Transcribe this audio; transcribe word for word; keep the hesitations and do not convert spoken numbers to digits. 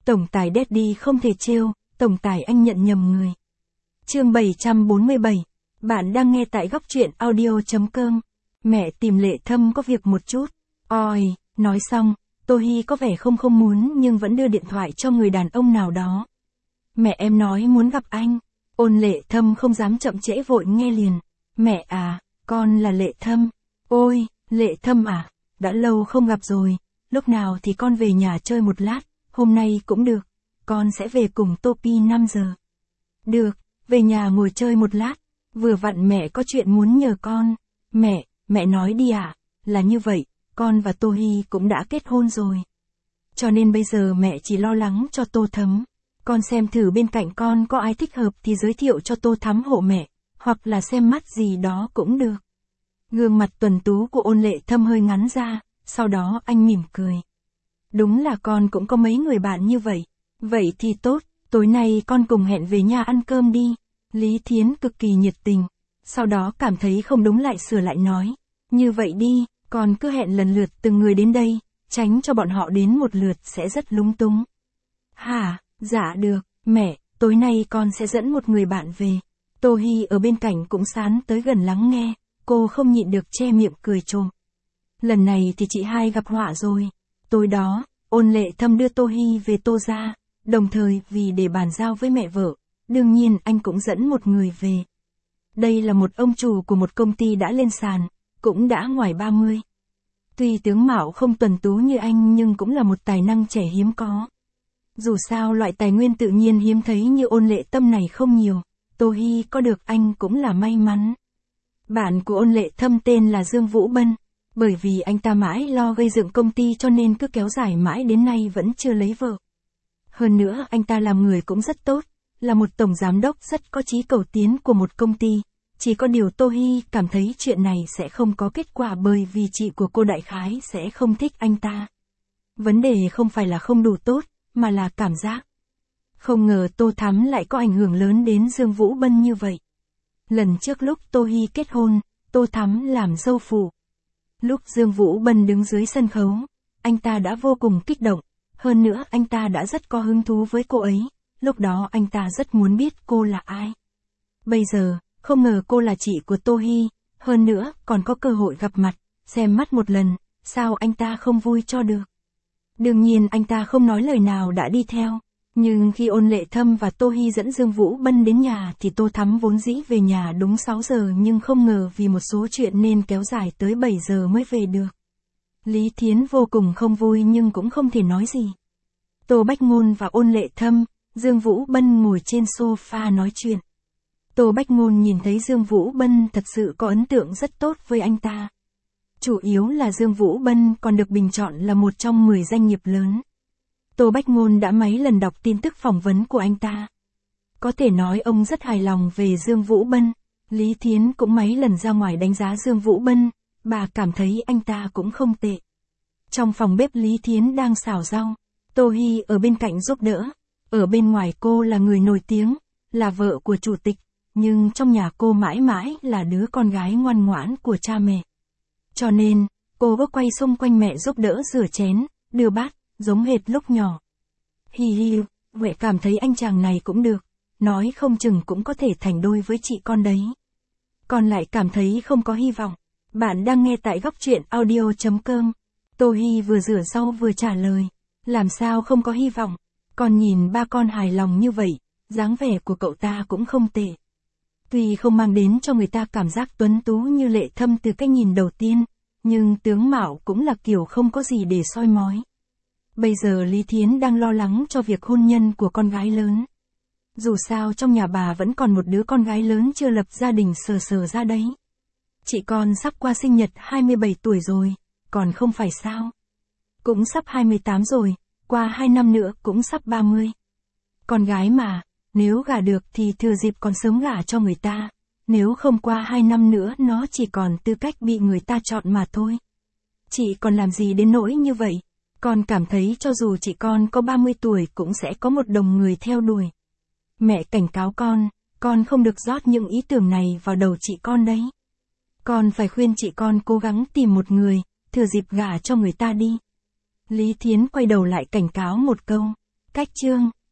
Tổng tài Daddy không thể trêu, tổng tài anh nhận nhầm người. Chương bảy trăm bốn mươi bảy. Bạn đang nghe tại góc truyện audio chấm com. Mẹ tìm Lệ Thâm có việc một chút. Ôi, nói xong, Tô Hi có vẻ không không muốn nhưng vẫn đưa điện thoại cho người đàn ông nào đó. Mẹ em nói muốn gặp anh. Ôn Lệ Thâm không dám chậm trễ vội nghe liền. Mẹ à, con là Lệ Thâm. Ôi, Lệ Thâm à, đã lâu không gặp rồi. Lúc nào thì con về nhà chơi một lát, hôm nay cũng được. Con sẽ về cùng Tô Pi năm giờ. Được, về nhà ngồi chơi một lát. Vừa vặn mẹ có chuyện muốn nhờ con. Mẹ, mẹ nói đi ạ. À? Là như vậy, con và Tô Hi cũng đã kết hôn rồi. Cho nên bây giờ mẹ chỉ lo lắng cho Tô Thấm. Con xem thử bên cạnh con có ai thích hợp thì giới thiệu cho Tô Thắm hộ mẹ, hoặc là xem mắt gì đó cũng được. Gương mặt tuần tú của Ôn Lệ Thâm hơi ngắn ra, sau đó anh mỉm cười. Đúng là con cũng có mấy người bạn như vậy. Vậy thì tốt, tối nay con cùng hẹn về nhà ăn cơm đi. Lý Thiến cực kỳ nhiệt tình, sau đó cảm thấy không đúng lại sửa lại nói. Như vậy đi, con cứ hẹn lần lượt từng người đến đây, tránh cho bọn họ đến một lượt sẽ rất lúng túng. Hả, dạ được, mẹ, tối nay con sẽ dẫn một người bạn về. Tô Hi ở bên cạnh cũng sán tới gần lắng nghe, cô không nhịn được che miệng cười trộm. Lần này thì chị hai gặp họa rồi. Tối đó, Ôn Lệ Thâm đưa Tô Hi về Tô gia, đồng thời vì để bàn giao với mẹ vợ, đương nhiên anh cũng dẫn một người về. Đây là một ông chủ của một công ty đã lên sàn, cũng đã ngoài ba mươi. Tuy tướng mạo không tuần tú như anh nhưng cũng là một tài năng trẻ hiếm có. Dù sao loại tài nguyên tự nhiên hiếm thấy như Ôn Lệ Thâm này không nhiều, Tô Hi có được anh cũng là may mắn. Bạn của Ôn Lệ Thâm tên là Dương Vũ Bân, bởi vì anh ta mãi lo gây dựng công ty cho nên cứ kéo dài mãi đến nay vẫn chưa lấy vợ. Hơn nữa anh ta làm người cũng rất tốt, là một tổng giám đốc rất có chí cầu tiến của một công ty. Chỉ có điều Tô Hi cảm thấy chuyện này sẽ không có kết quả bởi vì chị của cô đại khái sẽ không thích anh ta. Vấn đề không phải là không đủ tốt, mà là cảm giác. Không ngờ Tô Thắm lại có ảnh hưởng lớn đến Dương Vũ Bân như vậy. Lần trước lúc Tô Hi kết hôn, Tô Thắm làm dâu phụ. Lúc Dương Vũ Bân đứng dưới sân khấu, anh ta đã vô cùng kích động. Hơn nữa anh ta đã rất có hứng thú với cô ấy. Lúc đó anh ta rất muốn biết cô là ai. Bây giờ, không ngờ cô là chị của Tô Hi, hơn nữa còn có cơ hội gặp mặt, xem mắt một lần, sao anh ta không vui cho được. Đương nhiên anh ta không nói lời nào đã đi theo, nhưng khi Ôn Lệ Thâm và Tô Hi dẫn Dương Vũ Bân đến nhà thì Tô Thắm vốn dĩ về nhà đúng sáu giờ nhưng không ngờ vì một số chuyện nên kéo dài tới bảy giờ mới về được. Lý Thiến vô cùng không vui nhưng cũng không thể nói gì. Tô Bách Ngôn và Ôn Lệ Thâm, Dương Vũ Bân ngồi trên sofa nói chuyện. Tô Bách Ngôn nhìn thấy Dương Vũ Bân thật sự có ấn tượng rất tốt với anh ta. Chủ yếu là Dương Vũ Bân còn được bình chọn là một trong mười doanh nghiệp lớn. Tô Bách Ngôn đã mấy lần đọc tin tức phỏng vấn của anh ta. Có thể nói ông rất hài lòng về Dương Vũ Bân. Lý Thiến cũng mấy lần ra ngoài đánh giá Dương Vũ Bân, bà cảm thấy anh ta cũng không tệ. Trong phòng bếp Lý Thiến đang xào rau, Tô Hi ở bên cạnh giúp đỡ. Ở bên ngoài cô là người nổi tiếng, là vợ của chủ tịch, nhưng trong nhà cô mãi mãi là đứa con gái ngoan ngoãn của cha mẹ. Cho nên, cô cứ quay xung quanh mẹ giúp đỡ rửa chén, đưa bát, giống hệt lúc nhỏ. Hi hi, Huệ cảm thấy anh chàng này cũng được, nói không chừng cũng có thể thành đôi với chị con đấy. Con lại cảm thấy không có hy vọng. Bạn đang nghe tại góc truyện audio chấm com. Tô Hi vừa rửa rau vừa trả lời. Làm sao không có hy vọng? Con nhìn ba con hài lòng như vậy, dáng vẻ của cậu ta cũng không tệ. Tuy không mang đến cho người ta cảm giác tuấn tú như Lệ Thâm từ cái nhìn đầu tiên, nhưng tướng mạo cũng là kiểu không có gì để soi mói. Bây giờ Lý Thiến đang lo lắng cho việc hôn nhân của con gái lớn. Dù sao trong nhà bà vẫn còn một đứa con gái lớn chưa lập gia đình sờ sờ ra đấy. Chị con sắp qua sinh nhật hai mươi bảy tuổi rồi, còn không phải sao? Cũng sắp hai mươi tám rồi, qua hai năm nữa cũng sắp ba mươi. Con gái mà, nếu gả được thì thừa dịp còn sớm gả cho người ta, nếu không qua hai năm nữa nó chỉ còn tư cách bị người ta chọn mà thôi. Chị còn làm gì đến nỗi như vậy? Con cảm thấy cho dù chị con có ba mươi tuổi cũng sẽ có một đồng người theo đuổi. Mẹ cảnh cáo con, con không được rót những ý tưởng này vào đầu chị con đấy. Con phải khuyên chị con cố gắng tìm một người, thừa dịp gả cho người ta đi. Lý Thiến quay đầu lại cảnh cáo một câu. Cách chương